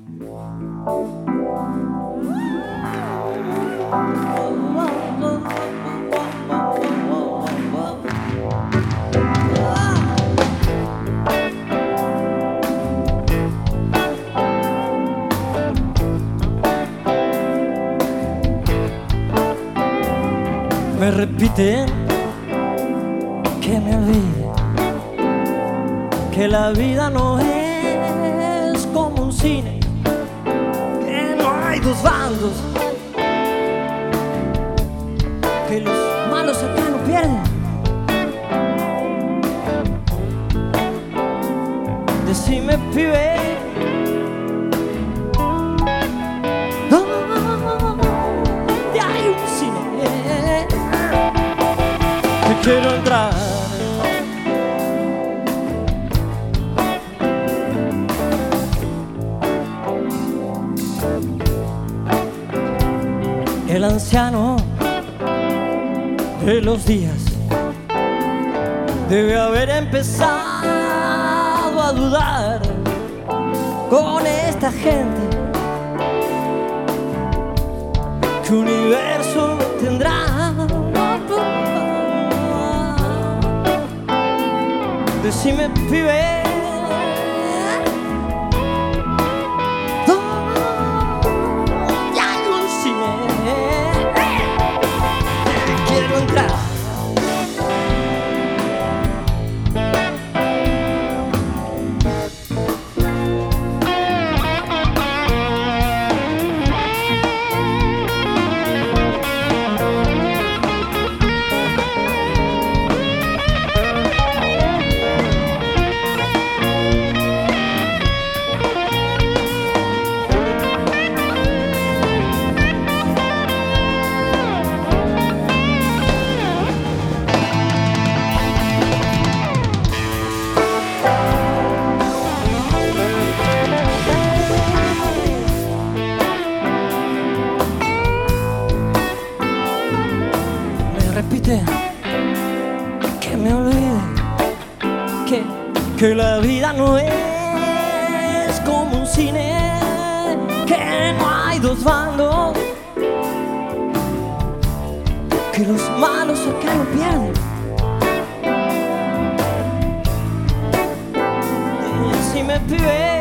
Me repiten que me olvide, que la vida no es como un cine, que no hay dos bandos, que los malos acá no pierden. Decime, pibe, ¿dónde hay un cine? Que quiero entrar. El anciano de los días debe haber empezado a dudar con esta gente. ¿Qué universo tendrá? Decime, pibe, ¿dónde hay un cine? Quiero entrar. Repite, que me olvide, que la vida no es como un cine, que no hay dos bandos, que los malos acá no pierden. Decime, pibe,